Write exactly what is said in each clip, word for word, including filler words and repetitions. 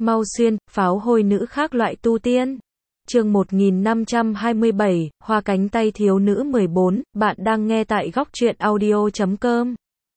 Mau xuyên, pháo hôi nữ khác loại tu tiên. Chương một nghìn năm trăm hai mươi bảy, Hoa cánh tay thiếu nữ mười bốn, bạn đang nghe tại góc truyện audio chấm com.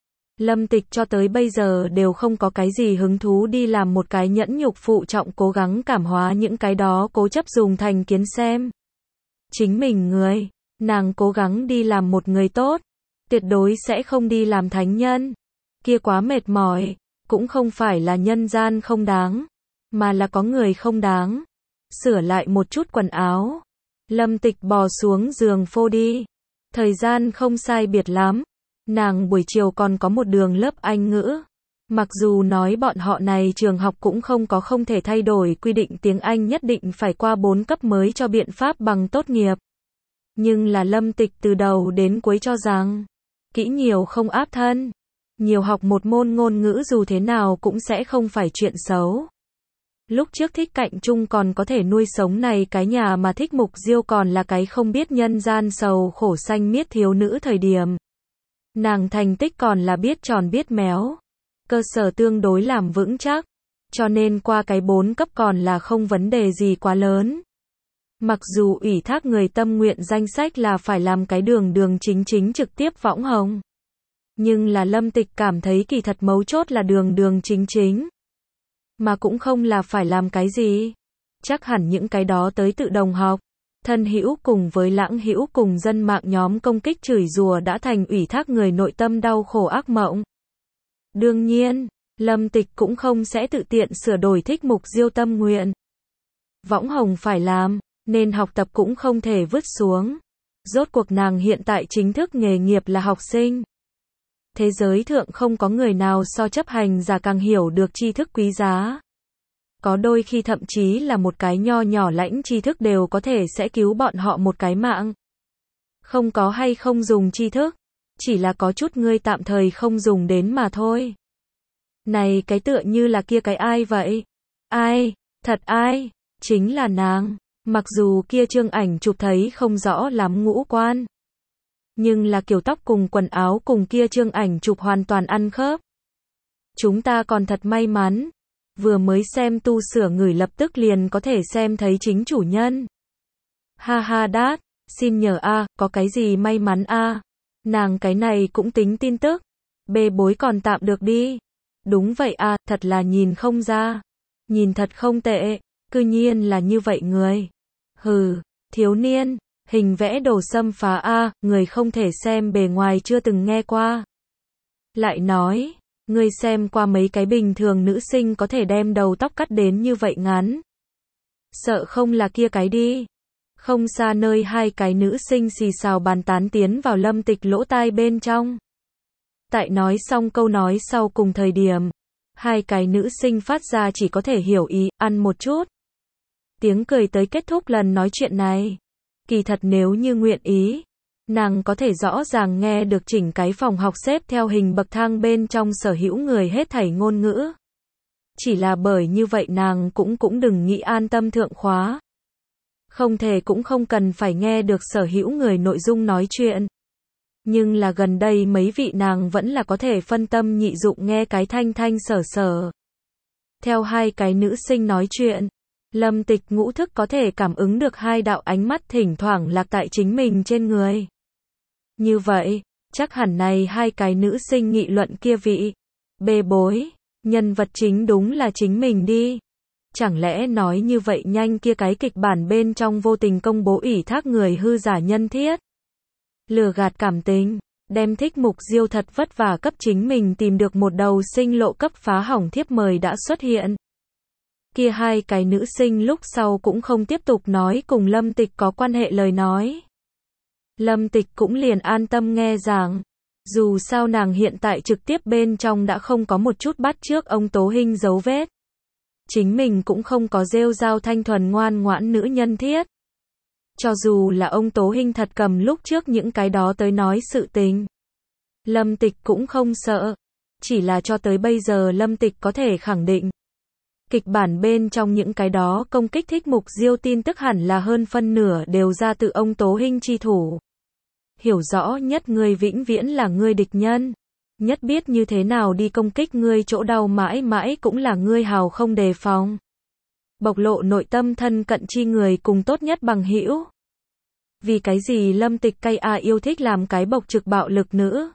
Lâm Tịch cho tới bây giờ đều không có cái gì hứng thú đi làm một cái nhẫn nhục phụ trọng cố gắng cảm hóa những cái đó cố chấp dùng thành kiến xem. Chính mình người, nàng cố gắng đi làm một người tốt, tuyệt đối sẽ không đi làm thánh nhân. Kia quá mệt mỏi, cũng không phải là nhân gian không đáng, mà là có người không đáng. Sửa lại một chút quần áo, Lâm Tịch bò xuống giường phô đi. Thời gian không sai biệt lắm, nàng buổi chiều còn có một đường lớp Anh ngữ. Mặc dù nói bọn họ này trường học cũng không có không thể thay đổi quy định tiếng Anh nhất định phải qua bốn cấp mới cho biện pháp bằng tốt nghiệp. Nhưng là Lâm Tịch từ đầu đến cuối cho rằng, kỹ nhiều không áp thân. Nhiều học một môn ngôn ngữ dù thế nào cũng sẽ không phải chuyện xấu. Lúc trước Thích Cạnh Trung còn có thể nuôi sống này cái nhà mà Thích Mục Diêu còn là cái không biết nhân gian sầu khổ xanh miết thiếu nữ thời điểm. Nàng thành tích còn là biết tròn biết méo. Cơ sở tương đối làm vững chắc. Cho nên qua cái bốn cấp còn là không vấn đề gì quá lớn. Mặc dù ủy thác người tâm nguyện danh sách là phải làm cái đường đường chính chính trực tiếp võng hồng. Nhưng là Lâm Tịch cảm thấy kỳ thật mấu chốt là đường đường chính chính. Mà cũng không là phải làm cái gì. Chắc hẳn những cái đó tới tự đồng học. Thân hữu cùng với lãng hữu cùng dân mạng nhóm công kích chửi rủa đã thành ủy thác người nội tâm đau khổ ác mộng. Đương nhiên, Lâm Tịch cũng không sẽ tự tiện sửa đổi Thích Mục Diêu tâm nguyện. Võng hồng phải làm, nên học tập cũng không thể vứt xuống. Rốt cuộc nàng hiện tại chính thức nghề nghiệp là học sinh. Thế giới thượng không có người nào so chấp hành giả càng hiểu được tri thức quý giá. Có đôi khi thậm chí là một cái nho nhỏ lãnh tri thức đều có thể sẽ cứu bọn họ một cái mạng. Không có hay không dùng tri thức, chỉ là có chút ngươi tạm thời không dùng đến mà thôi. Này cái tựa như là kia cái ai vậy? Ai? Thật ai? Chính là nàng. Mặc dù kia trương ảnh chụp thấy không rõ lắm ngũ quan. Nhưng là kiểu tóc cùng quần áo cùng kia trương ảnh chụp hoàn toàn ăn khớp. Chúng ta còn thật may mắn. Vừa mới xem tu sửa người lập tức liền có thể xem thấy chính chủ nhân. Ha ha đát, xin nhờ a, có cái gì may mắn a? Nàng cái này cũng tính tin tức. Bê bối còn tạm được đi. Đúng vậy a, thật là nhìn không ra. Nhìn thật không tệ, cư nhiên là như vậy người. Hừ, thiếu niên. Hình vẽ đồ xâm phá a, người không thể xem bề ngoài chưa từng nghe qua. Lại nói, ngươi xem qua mấy cái bình thường nữ sinh có thể đem đầu tóc cắt đến như vậy ngắn. Sợ không là kia cái đi. Không xa nơi hai cái nữ sinh xì xào bàn tán tiến vào Lâm Tịch lỗ tai bên trong. Tại nói xong câu nói sau cùng thời điểm, hai cái nữ sinh phát ra chỉ có thể hiểu ý, ăn một chút. Tiếng cười tới kết thúc lần nói chuyện này. Kỳ thật nếu như nguyện ý, nàng có thể rõ ràng nghe được chỉnh cái phòng học xếp theo hình bậc thang bên trong sở hữu người hết thảy ngôn ngữ. Chỉ là bởi như vậy nàng cũng cũng đừng nghĩ an tâm thượng khóa. Không thể cũng không cần phải nghe được sở hữu người nội dung nói chuyện. Nhưng là gần đây mấy vị nàng vẫn là có thể phân tâm nhị dụng nghe cái thanh thanh sở sở. Theo hai cái nữ sinh nói chuyện. Lâm Tịch ngũ thức có thể cảm ứng được hai đạo ánh mắt thỉnh thoảng lạc tại chính mình trên người. Như vậy, chắc hẳn này hai cái nữ sinh nghị luận kia vị. Bê bối, nhân vật chính đúng là chính mình đi. Chẳng lẽ nói như vậy nhanh kia cái kịch bản bên trong vô tình công bố ủy thác người hư giả nhân thiết. Lừa gạt cảm tình, đem Thích Mục Diêu thật vất vả cấp chính mình tìm được một đầu sinh lộ cấp phá hỏng thiếp mời đã xuất hiện. Kia hai cái nữ sinh lúc sau cũng không tiếp tục nói cùng Lâm Tịch có quan hệ lời nói. Lâm Tịch cũng liền an tâm nghe giảng. Dù sao nàng hiện tại trực tiếp bên trong đã không có một chút bắt chước ông Tố Hinh dấu vết. Chính mình cũng không có rêu rao thanh thuần ngoan ngoãn nữ nhân thiết. Cho dù là ông Tố Hinh thật cầm lúc trước những cái đó tới nói sự tình. Lâm Tịch cũng không sợ. Chỉ là cho tới bây giờ Lâm Tịch có thể khẳng định. Kịch bản bên trong những cái đó công kích Thích Mục Diêu tin tức hẳn là hơn phân nửa đều ra từ ông Tố Hinh chi thủ. Hiểu rõ nhất người vĩnh viễn là ngươi địch nhân. Nhất biết như thế nào đi công kích ngươi chỗ đau mãi mãi cũng là ngươi hào không đề phòng. bộc lộ nội tâm thân cận chi người cùng tốt nhất bằng hữu. Vì cái gì Lâm Tịch cay à yêu thích làm cái bộc trực bạo lực nữ?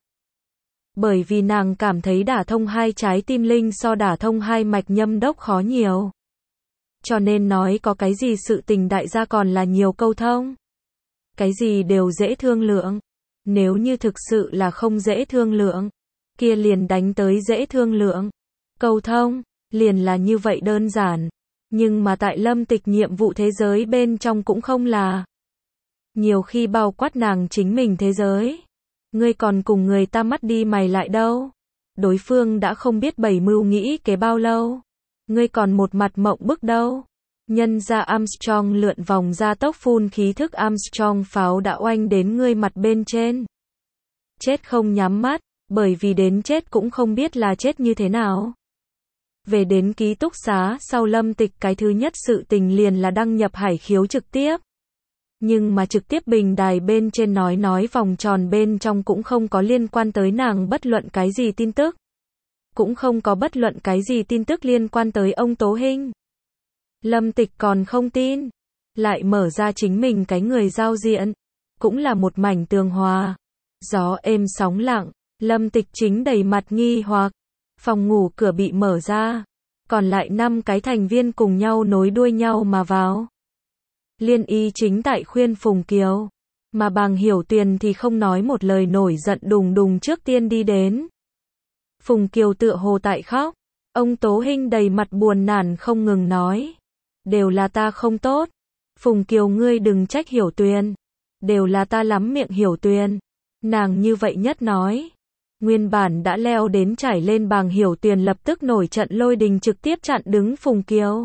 Bởi vì nàng cảm thấy đả thông hai trái tim linh so đả thông hai mạch nhâm đốc khó nhiều. Cho nên nói có cái gì sự tình đại gia còn là nhiều câu thông. Cái gì đều dễ thương lượng. Nếu như thực sự là không dễ thương lượng, kia liền đánh tới dễ thương lượng. Câu thông, liền là như vậy đơn giản. Nhưng mà tại Lâm Tịch nhiệm vụ thế giới bên trong cũng không là. Nhiều khi bao quát nàng chính mình thế giới. Ngươi còn cùng người ta mắt đi mày lại đâu. Đối phương đã không biết bày mưu nghĩ kế bao lâu. Ngươi còn một mặt mộng bức đâu. Nhân ra Armstrong lượn vòng ra tốc phun khí thức Armstrong pháo đã oanh đến ngươi mặt bên trên. Chết không nhắm mắt, bởi vì đến chết cũng không biết là chết như thế nào. Về đến ký túc xá sau Lâm Tịch cái thứ nhất sự tình liền là đăng nhập Hải Khiếu trực tiếp. Nhưng mà trực tiếp bình đài bên trên nói nói vòng tròn bên trong cũng không có liên quan tới nàng bất luận cái gì tin tức. Cũng không có bất luận cái gì tin tức liên quan tới ông Tố Hinh. Lâm Tịch còn không tin. Lại mở ra chính mình cái người giao diện. Cũng là một mảnh tường hòa. Gió êm sóng lặng. Lâm Tịch chính đầy mặt nghi hoặc. Phòng ngủ cửa bị mở ra. Còn lại năm cái thành viên cùng nhau nối đuôi nhau mà vào. Liên Y chính tại khuyên Phùng Kiều. Mà Bàng Hiểu Tuyền thì không nói một lời nổi giận đùng đùng trước tiên đi đến. Phùng Kiều tựa hồ tại khóc. Ông Tố Hinh đầy mặt buồn nản không ngừng nói. Đều là ta không tốt. Phùng Kiều ngươi đừng trách Hiểu Tuyền. Đều là ta lắm miệng Hiểu Tuyền. Nàng như vậy nhất nói. Nguyên bản đã leo đến trải lên Bàng Hiểu Tuyền lập tức nổi trận lôi đình trực tiếp chặn đứng Phùng Kiều.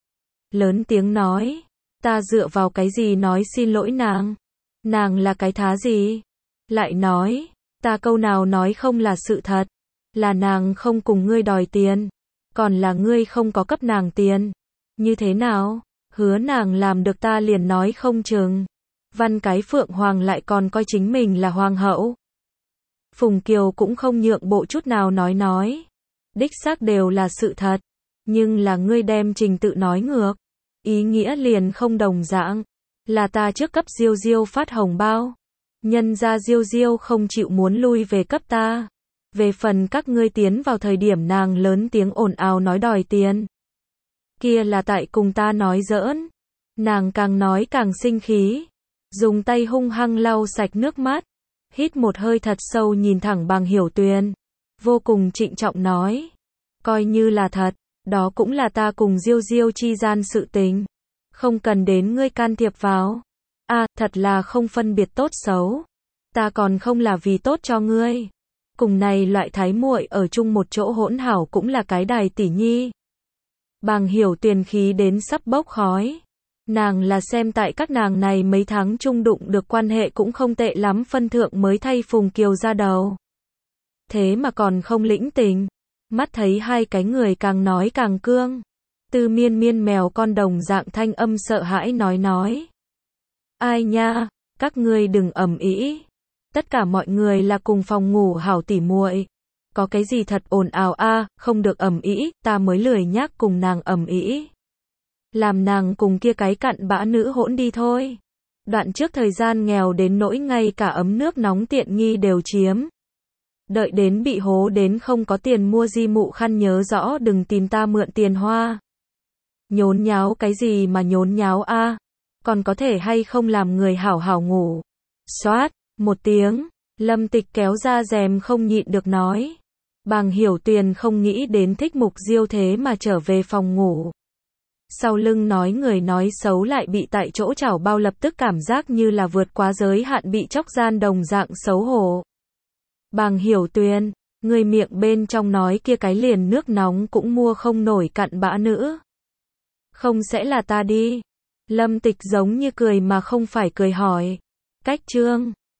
Lớn tiếng nói. Ta dựa vào cái gì nói xin lỗi nàng? Nàng là cái thá gì? Lại nói. Ta câu nào nói không là sự thật. Là nàng không cùng ngươi đòi tiền. Còn là ngươi không có cấp nàng tiền. Như thế nào? Hứa nàng làm được ta liền nói không chừng. Văn cái Phượng Hoàng lại còn coi chính mình là hoàng hậu. Phùng Kiều cũng không nhượng bộ chút nào nói nói. Đích xác đều là sự thật. Nhưng là ngươi đem trình tự nói ngược. Ý nghĩa liền không đồng dạng. Là ta trước cấp Diêu Diêu phát hồng bao. Nhân ra Diêu Diêu không chịu muốn lui về cấp ta. Về phần các ngươi tiến vào thời điểm nàng lớn tiếng ồn ào nói đòi tiền. Kia là tại cùng ta nói giỡn. Nàng càng nói càng sinh khí. Dùng tay hung hăng lau sạch nước mắt. Hít một hơi thật sâu nhìn thẳng Bàng Hiểu Tuyền. Vô cùng trịnh trọng nói. Coi như là thật. Đó cũng là ta cùng Diêu Diêu chi gian sự tình. Không cần đến ngươi can thiệp vào. À, thật là không phân biệt tốt xấu. Ta còn không là vì tốt cho ngươi. Cùng này loại thái muội ở chung một chỗ hỗn hảo cũng là cái đài tỷ nhi. Bàng Hiểu Tuyền khí đến sắp bốc khói. Nàng là xem tại các nàng này mấy tháng chung đụng được quan hệ cũng không tệ lắm phân thượng mới thay Phùng Kiều ra đầu. Thế mà còn không lĩnh tình. Mắt thấy hai cái người càng nói càng cương. Tư Miên Miên mèo con đồng dạng thanh âm sợ hãi nói nói. Ai nha, các ngươi đừng ầm ĩ. Tất cả mọi người là cùng phòng ngủ hảo tỉ muội. Có cái gì thật ồn ào a, không được ầm ĩ, ta mới lười nhác cùng nàng ầm ĩ. Làm nàng cùng kia cái cặn bã nữ hỗn đi thôi. Đoạn trước thời gian nghèo đến nỗi ngay cả ấm nước nóng tiện nghi đều chiếm. Đợi đến bị hố đến không có tiền mua di mụ khăn nhớ rõ đừng tìm ta mượn tiền hoa. Nhốn nháo cái gì mà nhốn nháo a? Còn có thể hay không làm người hảo hảo ngủ. Xoát, một tiếng, Lâm Tịch kéo ra rèm không nhịn được nói. Bàng Hiểu Tuyền không nghĩ đến Thích Mục Diêu thế mà trở về phòng ngủ. Sau lưng nói người nói xấu lại bị tại chỗ chảo bao lập tức cảm giác như là vượt quá giới hạn bị chóc gian đồng dạng xấu hổ. Bàng Hiểu Tuyền, người miệng bên trong nói kia cái liền nước nóng cũng mua không nổi cặn bã nữ. Không sẽ là ta đi. Lâm Tịch giống như cười mà không phải cười hỏi. Cách chương